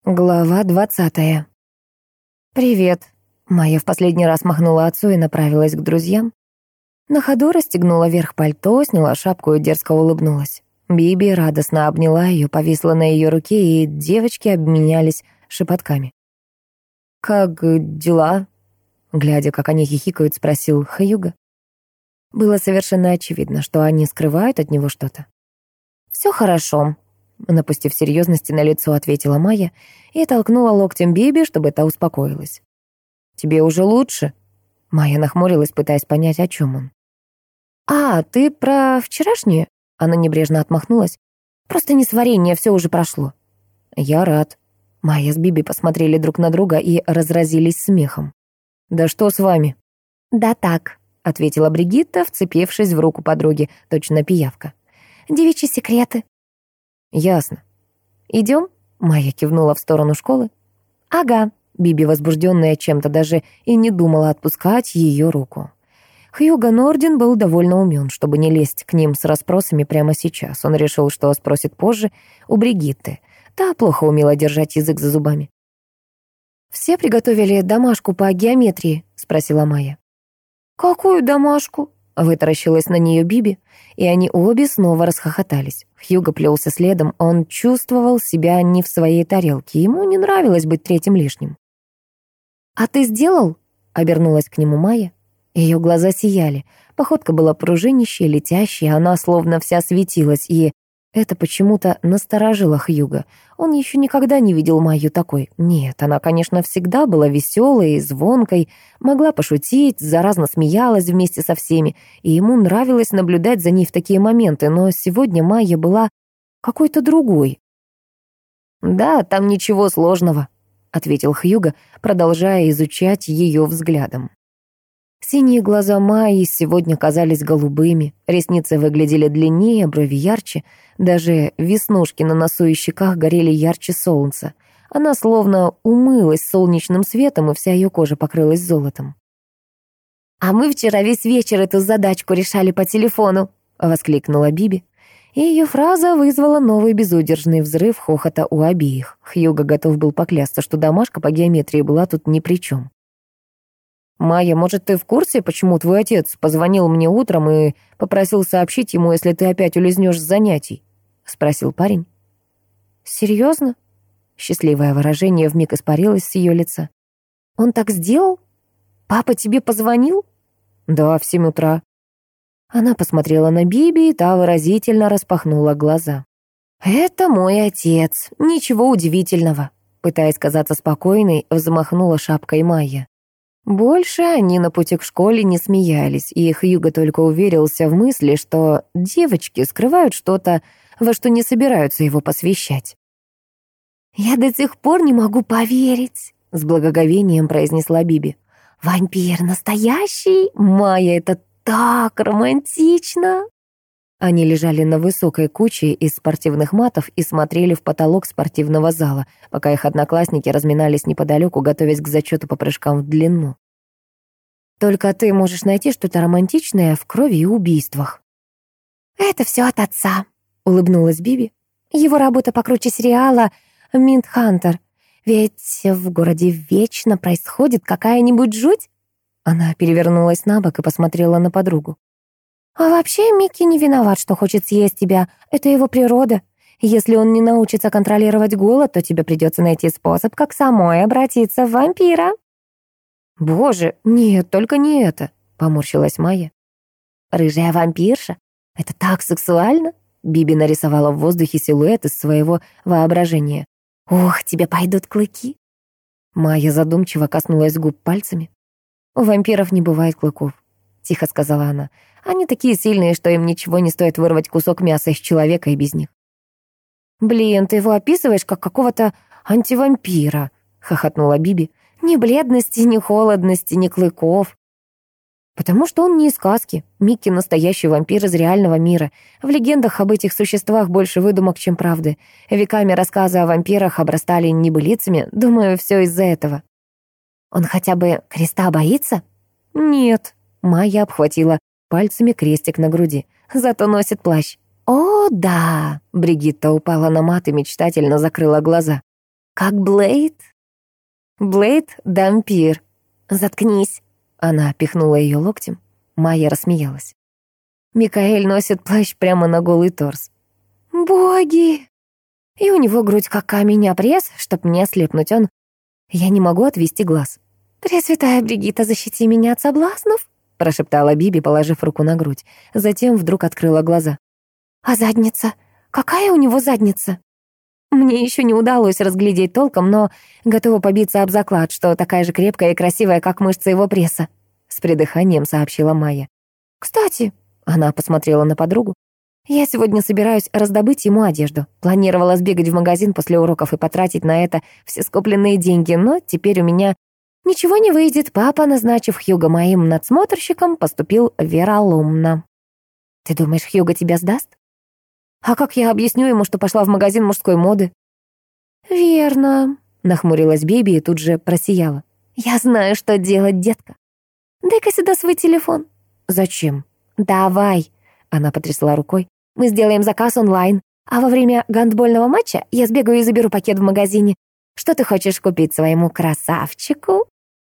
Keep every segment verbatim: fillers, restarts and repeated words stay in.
Глава двадцатая. «Привет». Майя в последний раз махнула отцу и направилась к друзьям. На ходу расстегнула верх пальто, сняла шапку и дерзко улыбнулась. Биби радостно обняла ее, повисла на ее руке, и девочки обменялись шепотками. «Как дела?» Глядя, как они хихикают, спросил Хьюго. Было совершенно очевидно, что они скрывают от него что-то. «Все хорошо», — напустив серьезности на лицо, ответила Майя и толкнула локтем Биби, чтобы та успокоилась. «Тебе уже лучше?» Майя нахмурилась, пытаясь понять, о чем он. «А, ты про вчерашнее?» Она небрежно отмахнулась. «Просто несварение, все уже прошло». «Я рад». Майя с Биби посмотрели друг на друга и разразились смехом. «Да что с вами?» «Да так», — ответила Бригитта, вцепившись в руку подруги, точно пиявка. «Девичьи секреты». «Ясно. Идем?» — Майя кивнула в сторону школы. «Ага». Биби, возбужденная чем-то, даже и не думала отпускать ее руку. Хьюго Нордин был довольно умен, чтобы не лезть к ним с расспросами прямо сейчас. Он решил, что спросит позже у Бригитты. Та плохо умела держать язык за зубами. «Все приготовили домашку по геометрии?» — спросила Майя. «Какую домашку?» — вытаращилась на нее Биби, и они обе снова расхохотались. Хьюго плелся следом, он чувствовал себя не в своей тарелке, ему не нравилось быть третьим лишним. «А ты сделал?» — обернулась к нему Майя. Ее глаза сияли, походка была пружинищей, летящей, она словно вся светилась, и это почему-то насторожило Хьюго. Он еще никогда не видел Майю такой. Нет, она, конечно, всегда была веселой и звонкой, могла пошутить, заразно смеялась вместе со всеми, и ему нравилось наблюдать за ней в такие моменты, но сегодня Майя была какой-то другой. «Да, там ничего сложного», — ответил Хьюго, продолжая изучать ее взглядом. Синие глаза Майи сегодня казались голубыми, ресницы выглядели длиннее, брови ярче, даже веснушки на носу и щеках горели ярче солнца. Она словно умылась солнечным светом, и вся ее кожа покрылась золотом. «А мы вчера весь вечер эту задачку решали по телефону», — воскликнула Биби. И ее фраза вызвала новый безудержный взрыв хохота у обеих. Хьюго готов был поклясться, что домашка по геометрии была тут ни при чем. «Майя, может, ты в курсе, почему твой отец позвонил мне утром и попросил сообщить ему, если ты опять улизнешь с занятий?» — спросил парень. «Серьезно?» Счастливое выражение вмиг испарилось с ее лица. «Он так сделал? Папа тебе позвонил?» «Да, в семь утра». Она посмотрела на Биби, и та выразительно распахнула глаза. «Это мой отец. Ничего удивительного», — пытаясь казаться спокойной, взмахнула шапкой Майя. Больше они на пути к школе не смеялись, и Хьюго только уверился в мысли, что девочки скрывают что-то, во что не собираются его посвящать. «Я до сих пор не могу поверить», — с благоговением произнесла Биби. «Вампир настоящий? Майя, это так романтично!» Они лежали на высокой куче из спортивных матов и смотрели в потолок спортивного зала, пока их одноклассники разминались неподалеку, готовясь к зачету по прыжкам в длину. «Только ты можешь найти что-то романтичное в крови и убийствах». «Это все от отца», — улыбнулась Биби. «Его работа покруче сериала «Миндхантер». Ведь в городе вечно происходит какая-нибудь жуть». Она перевернулась на бок и посмотрела на подругу. «А вообще Микки не виноват, что хочет съесть тебя. Это его природа. Если он не научится контролировать голод, то тебе придется найти способ, как самой обратиться в вампира». «Боже, нет, только не это», — поморщилась Майя. «Рыжая вампирша? Это так сексуально?» Биби нарисовала в воздухе силуэт из своего воображения. «Ох, тебе пойдут клыки». Майя задумчиво коснулась губ пальцами. «У вампиров не бывает клыков», — тихо сказала она. «Они такие сильные, что им ничего не стоит вырвать кусок мяса из человека и без них». «Блин, ты его описываешь как какого-то антивампира», — хохотнула Биби. «Ни бледности, ни холодности, ни клыков». «Потому что он не из сказки. Микки — настоящий вампир из реального мира. В легендах об этих существах больше выдумок, чем правды. Веками рассказы о вампирах обрастали небылицами. Думаю, все из-за этого». «Он хотя бы креста боится?» «Нет». Майя обхватила пальцами крестик на груди. «Зато носит плащ». «О, да!» Бригитта упала на мат и мечтательно закрыла глаза. Как Блейд? Блейд — дампир. Заткнись. Она пихнула ее локтем. Майя рассмеялась. Микаэль носит плащ прямо на голый торс. Боги! И у него грудь как камень, а пресс, чтоб не ослепнуть, он... Я не могу отвести глаз. «Пресвятая Бригитта, защити меня от соблазнов», прошептала Биби, положив руку на грудь. Затем вдруг открыла глаза. «А задница? Какая у него задница?» Мне еще не удалось разглядеть толком, но готова побиться об заклад, что такая же крепкая и красивая, как мышцы его пресса, с придыханием сообщила Майя. «Кстати», — она посмотрела на подругу, «я сегодня собираюсь раздобыть ему одежду. Планировала сбегать в магазин после уроков и потратить на это все скопленные деньги, но теперь у меня ничего не выйдет. Папа, назначив Хьюго моим надсмотрщиком, поступил вероломно». «Ты думаешь, Хьюго тебя сдаст?» «А как я объясню ему, что пошла в магазин мужской моды?» «Верно», — нахмурилась Биби и тут же просияла. «Я знаю, что делать, детка. Дай-ка сюда свой телефон». «Зачем?» «Давай», — она потрясла рукой. «Мы сделаем заказ онлайн, а во время гандбольного матча я сбегаю и заберу пакет в магазине. Что ты хочешь купить своему красавчику?»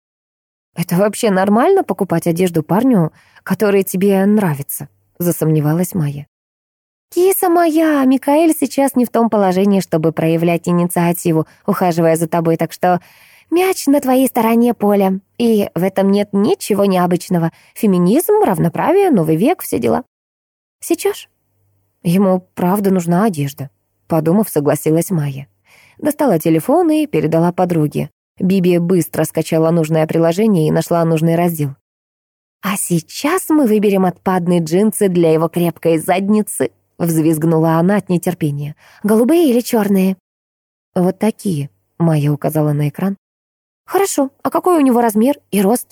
«Это вообще нормально покупать одежду парню, который тебе нравится?» — засомневалась Майя. «Киса моя, Микаэль сейчас не в том положении, чтобы проявлять инициативу, ухаживая за тобой, так что мяч на твоей стороне поля. И в этом нет ничего необычного. Феминизм, равноправие, новый век, все дела. Сечешь?» «Ему правда нужна одежда», — подумав, согласилась Майя. Достала телефон и передала подруге. Биби быстро скачала нужное приложение и нашла нужный раздел. «А сейчас мы выберем отпадные джинсы для его крепкой задницы», — взвизгнула она от нетерпения. «Голубые или черные?» «Вот такие», — Майя указала на экран. «Хорошо, а какой у него размер и рост?»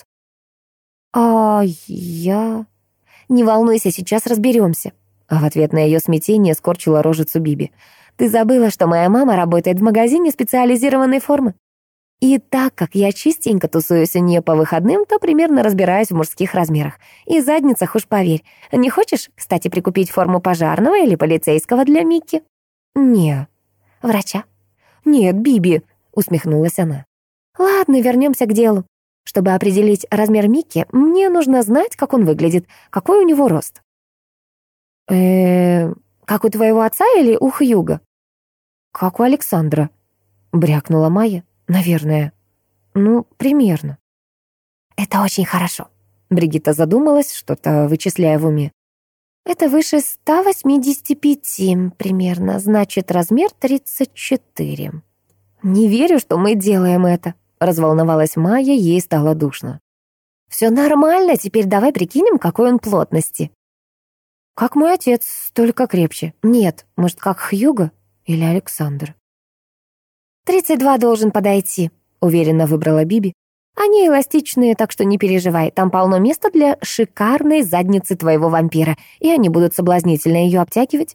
«А я...» «Не волнуйся, сейчас разберемся». А в ответ на ее смятение скорчила рожицу Биби. «Ты забыла, что моя мама работает в магазине специализированной формы? И так как я частенько тусуюсь у нее по выходным, то примерно разбираюсь в мужских размерах. И задницах уж поверь. Не хочешь, кстати, прикупить форму пожарного или полицейского для Микки?» «Не». «Врача?» «Нет, Биби», — усмехнулась она. «Ладно, вернемся к делу. Чтобы определить размер Микки, мне нужно знать, как он выглядит, какой у него рост». э как у твоего отца или у Хьюга?» «Как у Александра», — брякнула Майя. «Наверное. Ну, примерно». «Это очень хорошо». Бригитта задумалась, что-то вычисляя в уме. «Это выше ста восьмидесяти пяти примерно, значит, размер тридцать четыре». «Не верю, что мы делаем это», — разволновалась Майя, ей стало душно. «Все нормально, теперь давай прикинем, какой он плотности». «Как мой отец, только крепче. Нет, может, как Хьюго или Александр». «тридцать два должен подойти», — уверенно выбрала Биби. «Они эластичные, так что не переживай. Там полно места для шикарной задницы твоего вампира, и они будут соблазнительно ее обтягивать».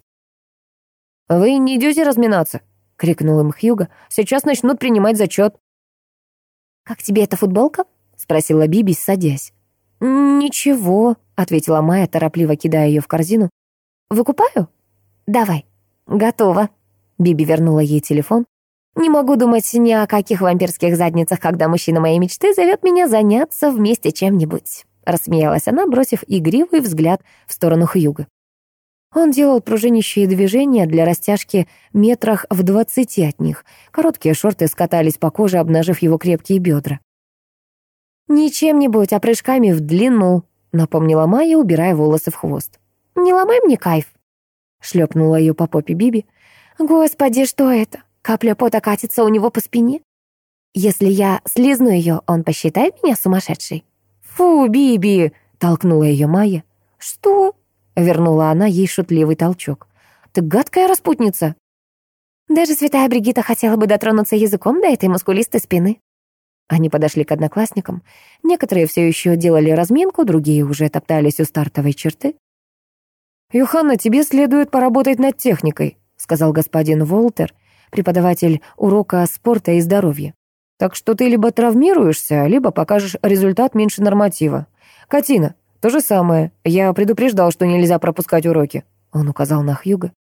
«Вы не идете разминаться?» — крикнул им Хьюго. «Сейчас начнут принимать зачет». «Как тебе эта футболка?» — спросила Биби, садясь. «Ничего», — ответила Майя, торопливо кидая ее в корзину. «Выкупаю?» «Давай». «Готово». Биби вернула ей телефон. «Не могу думать ни о каких вампирских задницах, когда мужчина моей мечты зовет меня заняться вместе чем-нибудь», — рассмеялась она, бросив игривый взгляд в сторону Хьюга. Он делал пружинящие движения для растяжки метрах в двадцати от них. Короткие шорты скатались по коже, обнажив его крепкие бедра. «Не чем-нибудь, а прыжками в длину», — напомнила Майя, убирая волосы в хвост. «Не ломай мне кайф», — шлепнула ее по попе Биби. «Господи, что это? Капля пота катится у него по спине. Если я слизну ее, он посчитает меня сумасшедшей». «Фу, Биби!» — толкнула ее Майя. «Что?» — вернула она ей шутливый толчок. «Ты гадкая распутница!» «Даже святая Бригитта хотела бы дотронуться языком до этой мускулистой спины». Они подошли к одноклассникам. Некоторые все еще делали разминку, другие уже топтались у стартовой черты. «Юханна, тебе следует поработать над техникой», — сказал господин Волтер, преподаватель урока спорта и здоровья. «Так что ты либо травмируешься, либо покажешь результат меньше норматива. Катина, то же самое. Я предупреждал, что нельзя пропускать уроки», — он указал на Хьюго.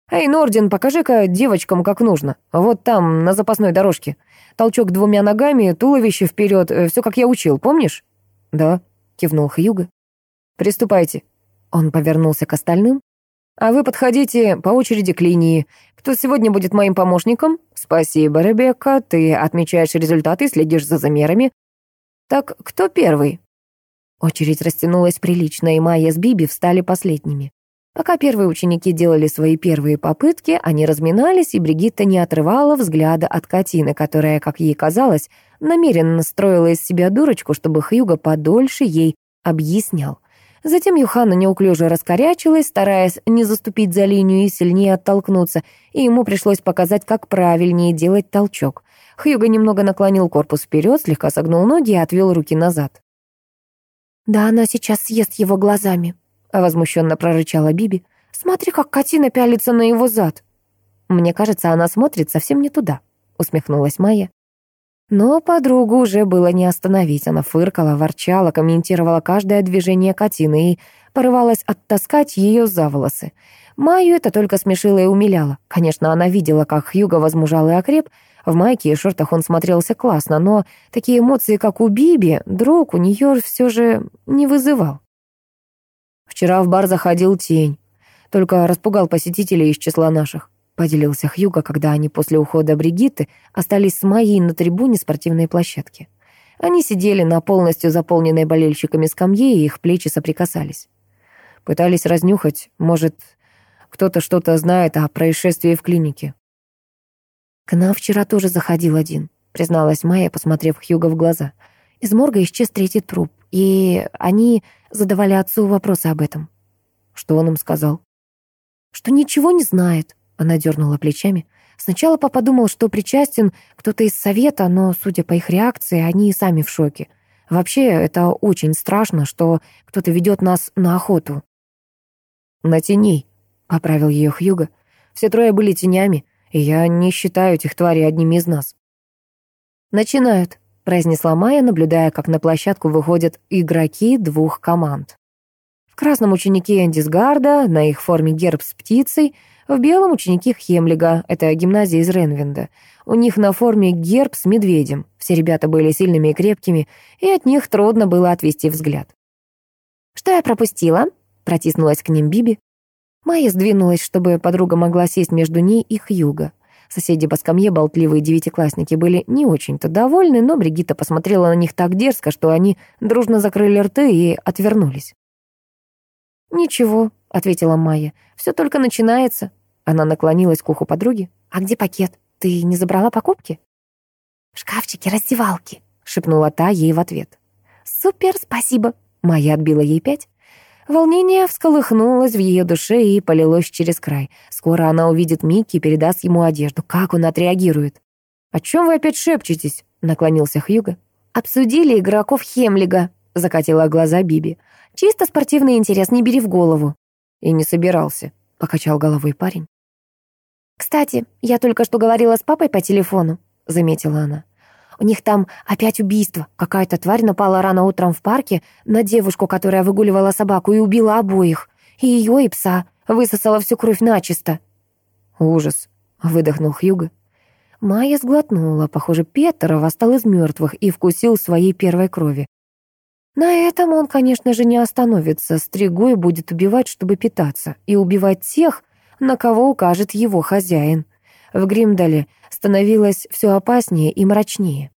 «Эй, Нордин, покажи-ка девочкам, как нужно. Вот там, на запасной дорожке. Толчок двумя ногами, туловище вперед, все как я учил, помнишь?» «Да», — кивнул Хьюго. «Приступайте». Он повернулся к остальным. «А вы подходите по очереди к линии. Кто сегодня будет моим помощником?» «Спасибо, Ребекка, ты отмечаешь результаты и следишь за замерами. Так кто первый?» Очередь растянулась прилично, и Майя с Биби встали последними. Пока первые ученики делали свои первые попытки, они разминались, и Бригитта не отрывала взгляда от Катины, которая, как ей казалось, намеренно строила из себя дурочку, чтобы Хьюго подольше ей объяснял. Затем Юханна неуклюже раскорячилась, стараясь не заступить за линию и сильнее оттолкнуться, и ему пришлось показать, как правильнее делать толчок. Хьюго немного наклонил корпус вперед, слегка согнул ноги и отвел руки назад. «Да она сейчас съест его глазами», — возмущенно прорычала Биби. «Смотри, как Катина пялится на его зад». «Мне кажется, она смотрит совсем не туда», — усмехнулась Майя. Но подругу уже было не остановить. Она фыркала, ворчала, комментировала каждое движение Катины и порывалась оттаскать ее за волосы. Майю это только смешило и умиляло. Конечно, она видела, как Хьюго возмужал и окреп. В майке и шортах он смотрелся классно, но такие эмоции, как у Биби, друг у нее все же не вызывал. «Вчера в бар заходил тень, только распугал посетителей из числа наших», — поделился Хьюго, когда они после ухода Бригитты остались с Майей на трибуне спортивной площадки. Они сидели на полностью заполненной болельщиками скамье, и их плечи соприкасались. Пытались разнюхать, может, кто-то что-то знает о происшествии в клинике. «К нам вчера тоже заходил один», — призналась Майя, посмотрев Хьюго в глаза. «Из морга исчез третий труп, и они задавали отцу вопросы об этом». «Что он им сказал?» «Что ничего не знает», — она дернула плечами. «Сначала папа думал, что причастен кто-то из совета, но, судя по их реакции, они и сами в шоке. Вообще, это очень страшно, что кто-то ведет нас на охоту». «На теней», — поправил ее Хьюго. «Все трое были тенями, и я не считаю этих тварей одними из нас». «Начинают», — произнесла Майя, наблюдая, как на площадку выходят игроки двух команд. В красном ученики Эндисгарда, на их форме герб с птицей, в белом ученики Хемлига, это гимназия из Ренвинда. У них на форме герб с медведем. Все ребята были сильными и крепкими, и от них трудно было отвести взгляд. «Что я пропустила?» — протиснулась к ним Биби. Майя сдвинулась, чтобы подруга могла сесть между ней и Хьюго. Соседи по скамье, болтливые девятиклассники, были не очень-то довольны, но Бригитта посмотрела на них так дерзко, что они дружно закрыли рты и отвернулись. «Ничего», — ответила Майя, — «все только начинается». Она наклонилась к уху подруги. «А где пакет? Ты не забрала покупки?» «В шкафчике раздевалки», — шепнула та ей в ответ. «Супер, спасибо». Майя отбила ей пять. Волнение всколыхнулось в ее душе и полилось через край. Скоро она увидит Микки и передаст ему одежду. Как он отреагирует? «О чем вы опять шепчетесь?» — наклонился Хьюго. «Обсудили игроков Хемлига», — закатила глаза Биби. «Чисто спортивный интерес, не бери в голову». «И не собирался», — покачал головой парень. «Кстати, я только что говорила с папой по телефону», — заметила она. «У них там опять убийство. Какая-то тварь напала рано утром в парке на девушку, которая выгуливала собаку, и убила обоих. И ее, и пса. Высосала всю кровь начисто». «Ужас», — выдохнул Хьюго. Майя сглотнула. Похоже, Петр восстал из мертвых и вкусил своей первой крови. На этом он, конечно же, не остановится. Стригой будет убивать, чтобы питаться. И убивать тех, на кого укажет его хозяин. В Гримдале становилось все опаснее и мрачнее.